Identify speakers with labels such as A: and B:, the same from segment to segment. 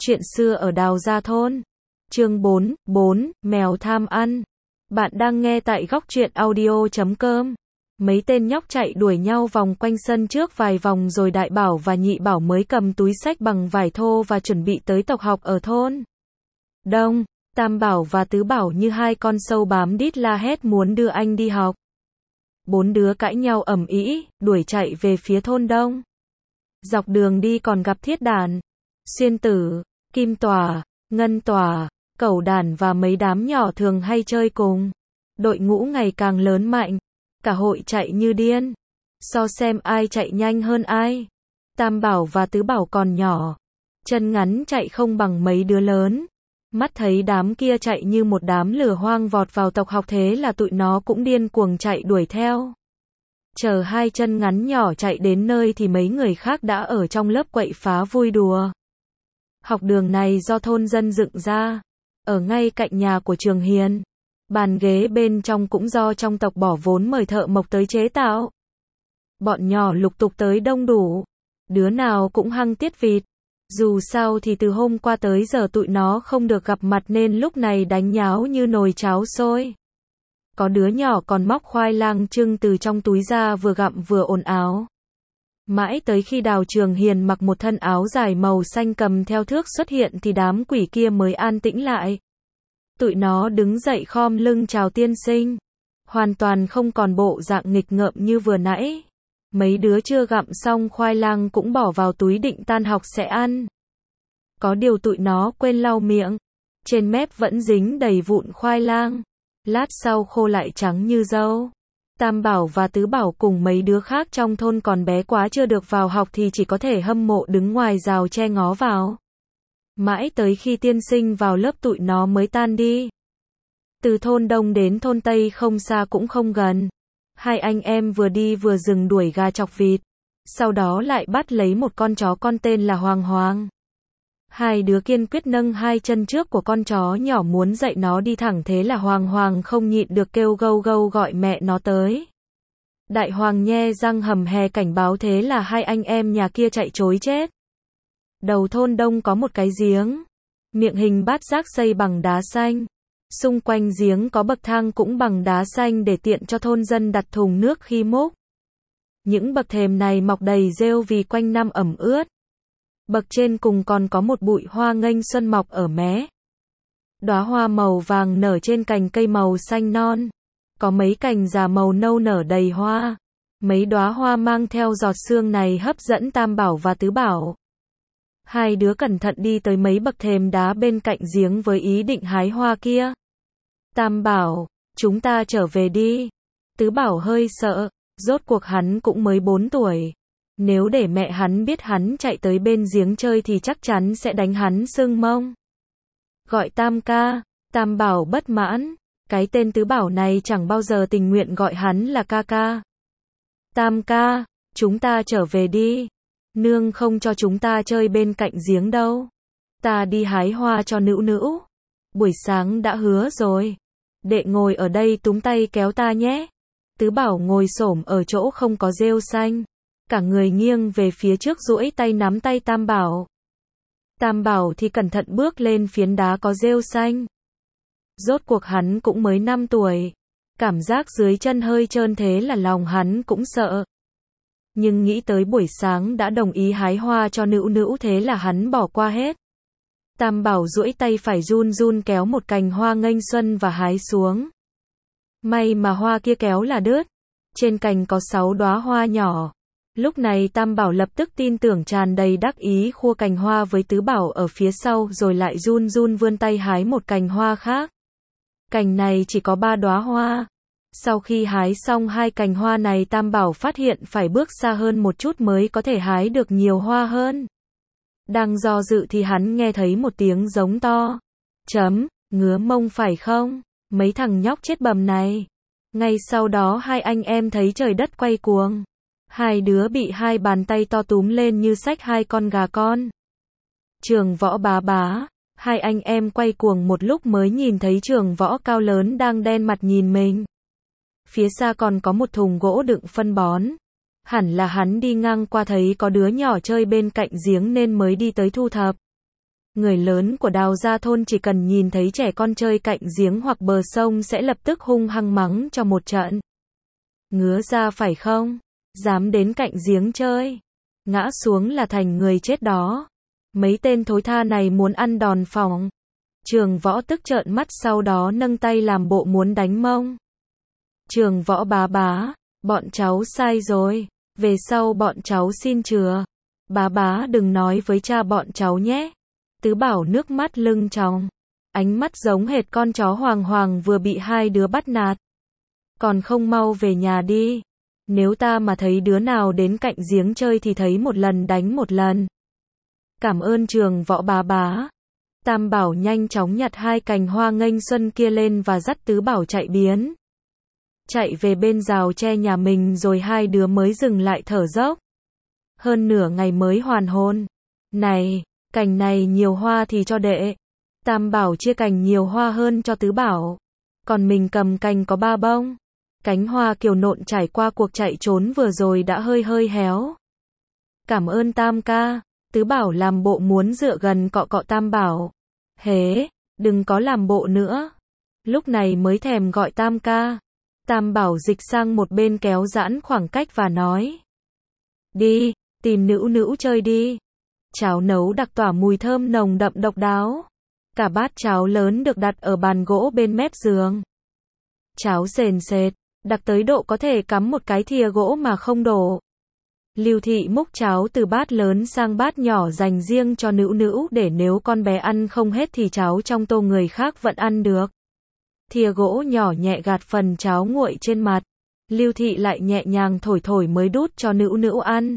A: Chuyện xưa ở Đào Gia Thôn. Chương 4, mèo tham ăn. Bạn đang nghe tại goctruyện audio.com. Mấy tên nhóc chạy đuổi nhau vòng quanh sân trước vài vòng rồi Đại Bảo và Nhị Bảo mới cầm túi xách bằng vải thô và chuẩn bị tới tộc học ở thôn. Đông, Tam Bảo và Tứ Bảo như hai con sâu bám đít la hét muốn đưa anh đi học. Bốn đứa cãi nhau ầm ĩ, đuổi chạy về phía thôn Đông. Dọc đường đi còn gặp Thiết Đàn, Xuyên Tử, Kim Tòa, Ngân Tòa, Cẩu Đàn và mấy đám nhỏ thường hay chơi cùng. Đội ngũ ngày càng lớn mạnh, cả hội chạy như điên. So xem ai chạy nhanh hơn ai. Tam Bảo và Tứ Bảo còn nhỏ, chân ngắn chạy không bằng mấy đứa lớn. Mắt thấy đám kia chạy như một đám lửa hoang vọt vào tộc học thế là tụi nó cũng điên cuồng chạy đuổi theo. Chờ hai chân ngắn nhỏ chạy đến nơi thì mấy người khác đã ở trong lớp quậy phá vui đùa. Học đường này do thôn dân dựng ra, ở ngay cạnh nhà của Trường Hiền. Bàn ghế bên trong cũng do trong tộc bỏ vốn mời thợ mộc tới chế tạo. Bọn nhỏ lục tục tới đông đủ, đứa nào cũng hăng tiết vịt. Dù sao thì từ hôm qua tới giờ tụi nó không được gặp mặt nên lúc này đánh nháo như nồi cháo sôi. Có đứa nhỏ còn móc khoai lang chưng từ trong túi ra vừa gặm vừa ồn ào. Mãi tới khi Đào Trường Hiền mặc một thân áo dài màu xanh cầm theo thước xuất hiện thì đám quỷ kia mới an tĩnh lại. Tụi nó đứng dậy khom lưng chào tiên sinh. Hoàn toàn không còn bộ dạng nghịch ngợm như vừa nãy. Mấy đứa chưa gặm xong khoai lang cũng bỏ vào túi định tan học sẽ ăn. Có điều tụi nó quên lau miệng. Trên mép vẫn dính đầy vụn khoai lang. Lát sau khô lại trắng như dâu. Tam Bảo và Tứ Bảo cùng mấy đứa khác trong thôn còn bé quá chưa được vào học thì chỉ có thể hâm mộ đứng ngoài rào che ngó vào. Mãi tới khi tiên sinh vào lớp tụi nó mới tan đi. Từ thôn Đông đến thôn Tây không xa cũng không gần. Hai anh em vừa đi vừa dừng đuổi gà chọc vịt. Sau đó lại bắt lấy một con chó con tên là Hoàng Hoàng. Hai đứa kiên quyết nâng hai chân trước của con chó nhỏ muốn dạy nó đi thẳng thế là Hoàng Hoàng không nhịn được kêu gâu gâu gọi mẹ nó tới. Đại Hoàng nhe răng hầm hè cảnh báo thế là hai anh em nhà kia chạy trối chết. Đầu thôn Đông có một cái giếng. Miệng hình bát giác xây bằng đá xanh. Xung quanh giếng có bậc thang cũng bằng đá xanh để tiện cho thôn dân đặt thùng nước khi múc. Những bậc thềm này mọc đầy rêu vì quanh năm ẩm ướt. Bậc trên cùng còn có một bụi hoa nghênh xuân mọc ở mé. Đóa hoa màu vàng nở trên cành cây màu xanh non. Có mấy cành già màu nâu nở đầy hoa. Mấy đóa hoa mang theo giọt sương này hấp dẫn Tam Bảo và Tứ Bảo. Hai đứa cẩn thận đi tới mấy bậc thềm đá bên cạnh giếng với ý định hái hoa kia. Tam Bảo, chúng ta trở về đi. Tứ Bảo hơi sợ, rốt cuộc hắn cũng mới 4 tuổi. Nếu để mẹ hắn biết hắn chạy tới bên giếng chơi thì chắc chắn sẽ đánh hắn sưng mông. Gọi Tam ca, Tam Bảo bất mãn. Cái tên Tứ Bảo này chẳng bao giờ tình nguyện gọi hắn là ca ca. Tam ca, chúng ta trở về đi. Nương không cho chúng ta chơi bên cạnh giếng đâu. Ta đi hái hoa cho Nữu Nữu. Buổi sáng đã hứa rồi. Đệ ngồi ở đây túm tay kéo ta nhé. Tứ Bảo ngồi xổm ở chỗ không có rêu xanh. Cả người nghiêng về phía trước duỗi tay nắm tay Tam Bảo. Tam Bảo thì cẩn thận bước lên phiến đá có rêu xanh. Rốt cuộc hắn cũng mới 5 tuổi. Cảm giác dưới chân hơi trơn thế là lòng hắn cũng sợ. Nhưng nghĩ tới buổi sáng đã đồng ý hái hoa cho Nữu Nữu thế là hắn bỏ qua hết. Tam Bảo duỗi tay phải run run kéo một cành hoa nghênh xuân và hái xuống. May mà hoa kia kéo là đứt. Trên cành có 6 đóa hoa nhỏ. Lúc này Tam Bảo lập tức tin tưởng tràn đầy đắc ý khua cành hoa với Tứ Bảo ở phía sau rồi lại run run vươn tay hái một cành hoa khác. Cành này chỉ có 3 đóa hoa. Sau khi hái xong hai cành hoa này Tam Bảo phát hiện phải bước xa hơn một chút mới có thể hái được nhiều hoa hơn. Đang do dự thì hắn nghe thấy một tiếng giống to. Ngứa mông phải không? Mấy thằng nhóc chết bầm này. Ngay sau đó hai anh em thấy trời đất quay cuồng. Hai đứa bị hai bàn tay to túm lên như xách hai con gà con. Trường Võ bá bá. Hai anh em quay cuồng một lúc mới nhìn thấy Trường Võ cao lớn đang đen mặt nhìn mình. Phía xa còn có một thùng gỗ đựng phân bón. Hẳn là hắn đi ngang qua thấy có đứa nhỏ chơi bên cạnh giếng nên mới đi tới thu thập. Người lớn của Đào Gia Thôn chỉ cần nhìn thấy trẻ con chơi cạnh giếng hoặc bờ sông sẽ lập tức hung hăng mắng cho một trận. Ngứa ra phải không? Dám đến cạnh giếng chơi. Ngã xuống là thành người chết đó. Mấy tên thối tha này muốn ăn đòn phòng. Trường Võ tức trợn mắt sau đó nâng tay làm bộ muốn đánh mông. Trường Võ bá, bọn cháu sai rồi. Về sau bọn cháu xin chừa. Bá đừng nói với cha bọn cháu nhé. Tứ Bảo nước mắt lưng tròng. Ánh mắt giống hệt con chó Hoàng vừa bị hai đứa bắt nạt. Còn không mau về nhà đi. Nếu ta mà thấy đứa nào đến cạnh giếng chơi thì thấy một lần đánh một lần. Cảm ơn Trường Võ bá. Tam Bảo nhanh chóng nhặt hai cành hoa nghênh xuân kia lên và dắt Tứ Bảo chạy biến. Chạy về bên rào tre nhà mình rồi hai đứa mới dừng lại thở dốc. Hơn nửa ngày mới hoàn hồn. Này, cành này nhiều hoa thì cho đệ. Tam Bảo chia cành nhiều hoa hơn cho Tứ Bảo. Còn mình cầm cành có 3 bông. Cánh hoa kiều nộn trải qua cuộc chạy trốn vừa rồi đã hơi héo. Cảm ơn Tam ca. Tứ Bảo làm bộ muốn dựa gần cọ Tam Bảo. Hế, đừng có làm bộ nữa. Lúc này mới thèm gọi Tam ca. Tam Bảo dịch sang một bên kéo giãn khoảng cách và nói. Đi, tìm Nữu chơi đi. Cháo nấu đặc tỏa mùi thơm nồng đậm độc đáo. Cả bát cháo lớn được đặt ở bàn gỗ bên mép giường. Cháo sền sệt, đặc tới độ có thể cắm một cái thìa gỗ mà không đổ. Lưu Thị múc cháo từ bát lớn sang bát nhỏ dành riêng cho Nữu để nếu con bé ăn không hết thì cháo trong tô người khác vẫn ăn được. Thìa gỗ nhỏ nhẹ gạt phần cháo nguội trên mặt. Lưu Thị lại nhẹ nhàng thổi mới đút cho Nữu ăn.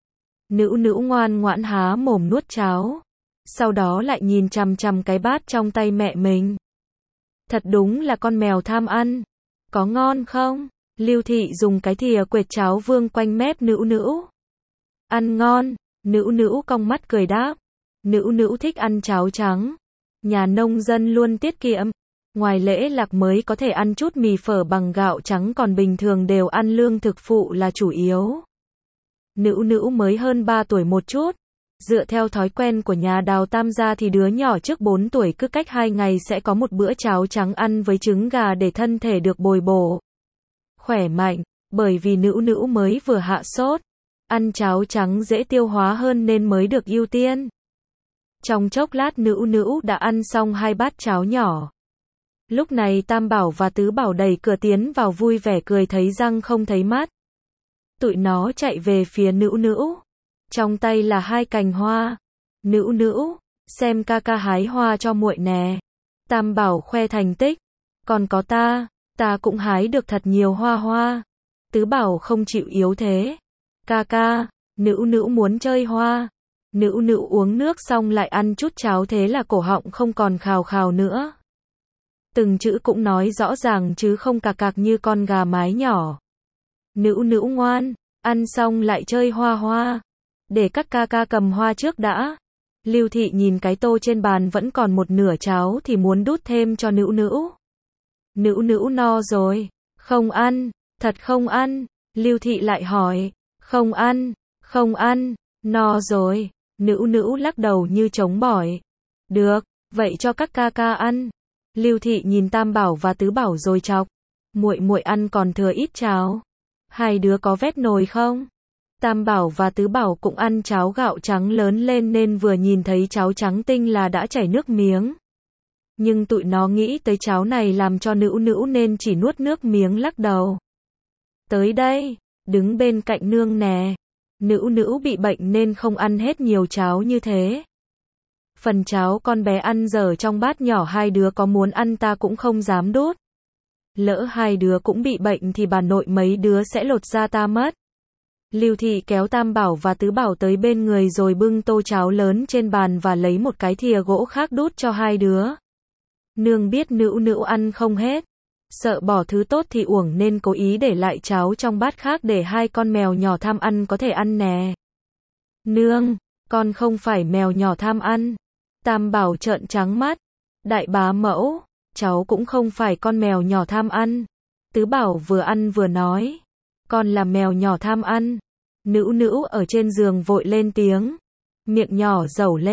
A: Nữu ngoan ngoãn há mồm nuốt cháo. Sau đó lại nhìn chằm cái bát trong tay mẹ mình. Thật đúng là con mèo tham ăn. Có ngon không? Lưu Thị dùng cái thìa quệt cháo vương quanh mép Nữu. Ăn ngon. Nữu cong mắt cười đáp. Nữu thích ăn cháo trắng. Nhà nông dân luôn tiết kiệm. Ngoài lễ lạc mới có thể ăn chút mì phở bằng gạo trắng còn bình thường đều ăn lương thực phụ là chủ yếu. Nữu mới hơn 3 tuổi một chút. Dựa theo thói quen của nhà Đào Tam gia thì đứa nhỏ trước 4 tuổi cứ cách 2 ngày sẽ có một bữa cháo trắng ăn với trứng gà để thân thể được bồi bổ. Khỏe mạnh, bởi vì Nữu mới vừa hạ sốt. Ăn cháo trắng dễ tiêu hóa hơn nên mới được ưu tiên. Trong chốc lát Nữu đã ăn xong 2 bát cháo nhỏ. Lúc này Tam Bảo và Tứ Bảo đẩy cửa tiến vào vui vẻ cười thấy răng không thấy mắt. Tụi nó chạy về phía Nữu. Trong tay là 2 cành hoa. Nữu, xem ca hái hoa cho muội nè. Tam Bảo khoe thành tích. Còn có ta cũng hái được thật nhiều hoa. Tứ Bảo không chịu yếu thế. Ca, Nữu muốn chơi hoa. Nữu uống nước xong lại ăn chút cháo thế là cổ họng không còn khào nữa. Từng chữ cũng nói rõ ràng chứ không cạc như con gà mái nhỏ. Nữu ngoan, ăn xong lại chơi hoa. Để các ca cầm hoa trước đã. Lưu Thị nhìn cái tô trên bàn vẫn còn một nửa cháo thì muốn đút thêm cho Nữu. Nữu no rồi. Không ăn, thật không ăn. Lưu Thị lại hỏi. Không ăn, no rồi. Nữu lắc đầu như trống bỏi. Được, vậy cho các ca ăn. Lưu Thị nhìn Tam Bảo và Tứ Bảo rồi chọc. Muội ăn còn thừa ít cháo. Hai đứa có vét nồi không? Tam Bảo và Tứ Bảo cũng ăn cháo gạo trắng lớn lên nên vừa nhìn thấy cháo trắng tinh là đã chảy nước miếng. Nhưng tụi nó nghĩ tới cháo này làm cho Nữu nên chỉ nuốt nước miếng lắc đầu. Tới đây, đứng bên cạnh nương nè. Nữu bị bệnh nên không ăn hết nhiều cháo như thế. Phần cháo con bé ăn dở trong bát nhỏ hai đứa có muốn ăn ta cũng không dám đút. Lỡ hai đứa cũng bị bệnh thì bà nội mấy đứa sẽ lột da ta mất. Lưu Thị kéo Tam Bảo và Tứ Bảo tới bên người rồi bưng tô cháo lớn trên bàn và lấy một cái thìa gỗ khác đút cho hai đứa. Nương biết Nữu ăn không hết. Sợ bỏ thứ tốt thì uổng nên cố ý để lại cháo trong bát khác để hai con mèo nhỏ tham ăn có thể ăn nè. Nương, con không phải mèo nhỏ tham ăn. Tam Bảo trợn trắng mắt. Đại bá mẫu, cháu cũng không phải con mèo nhỏ tham ăn. Tứ Bảo vừa ăn vừa nói. Con là mèo nhỏ tham ăn. Nữu ở trên giường vội lên tiếng. Miệng nhỏ dẩu lên.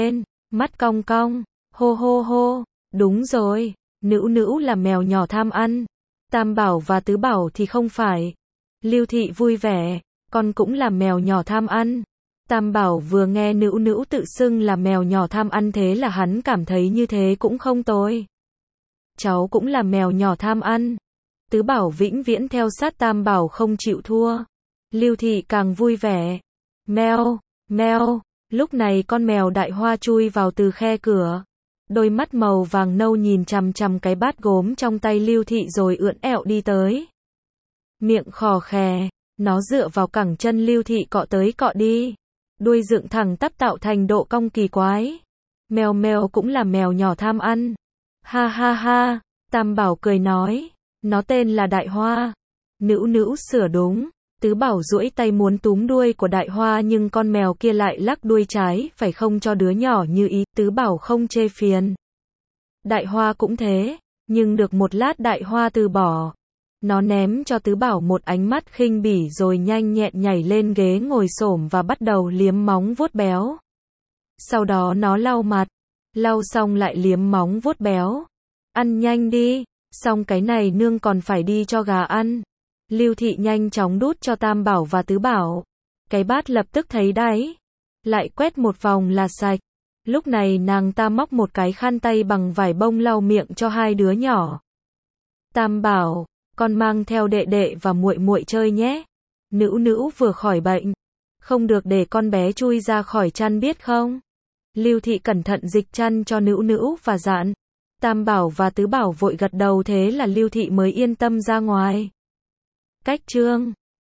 A: mắt cong cong, hô hô hô, đúng rồi, Nữu Nữu là mèo nhỏ tham ăn, Tam Bảo và Tứ Bảo thì không phải. Lưu Thị vui vẻ, con cũng là mèo nhỏ tham ăn. Tam Bảo vừa nghe Nữu Nữu tự xưng là mèo nhỏ tham ăn thế là hắn cảm thấy như thế cũng không tồi. Cháu cũng là mèo nhỏ tham ăn. Tứ Bảo vĩnh viễn theo sát Tam Bảo không chịu thua. Lưu Thị càng vui vẻ. Meo, meo, lúc này con mèo Đại Hoa chui vào từ khe cửa. Đôi mắt màu vàng nâu nhìn chằm chằm cái bát gốm trong tay Lưu Thị rồi ưỡn ẹo đi tới. Miệng khò khè, nó dựa vào cẳng chân Lưu Thị cọ tới cọ đi. Đuôi dựng thẳng tắp tạo thành độ cong kỳ quái. Mèo mèo cũng là mèo nhỏ tham ăn. Ha ha ha, Tam Bảo cười nói. Nó tên là Đại Hoa. Nữu Nữu sửa đúng. Tứ Bảo duỗi tay muốn túm đuôi của Đại Hoa nhưng con mèo kia lại lắc đuôi trái, phải không cho đứa nhỏ như ý, Tứ Bảo không chê phiền. Đại Hoa cũng thế, nhưng được một lát Đại Hoa từ bỏ. Nó ném cho Tứ Bảo một ánh mắt khinh bỉ rồi nhanh nhẹn nhảy lên ghế ngồi xổm và bắt đầu liếm móng vuốt béo. Sau đó nó lau mặt, lau xong lại liếm móng vuốt béo. Ăn nhanh đi, xong cái này nương còn phải đi cho gà ăn. Lưu Thị nhanh chóng đút cho Tam Bảo và Tứ Bảo. Cái bát lập tức thấy đáy. Lại quét một vòng là sạch. Lúc này nàng ta móc một cái khăn tay bằng vải bông lau miệng cho hai đứa nhỏ. Tam Bảo, con mang theo đệ đệ và muội muội chơi nhé. Nữu Nữu vừa khỏi bệnh. Không được để con bé chui ra khỏi chăn biết không? Lưu Thị cẩn thận dịch chăn cho Nữu Nữu và dặn. Tam Bảo và Tứ Bảo vội gật đầu thế là Lưu Thị mới yên tâm ra ngoài. Cách chương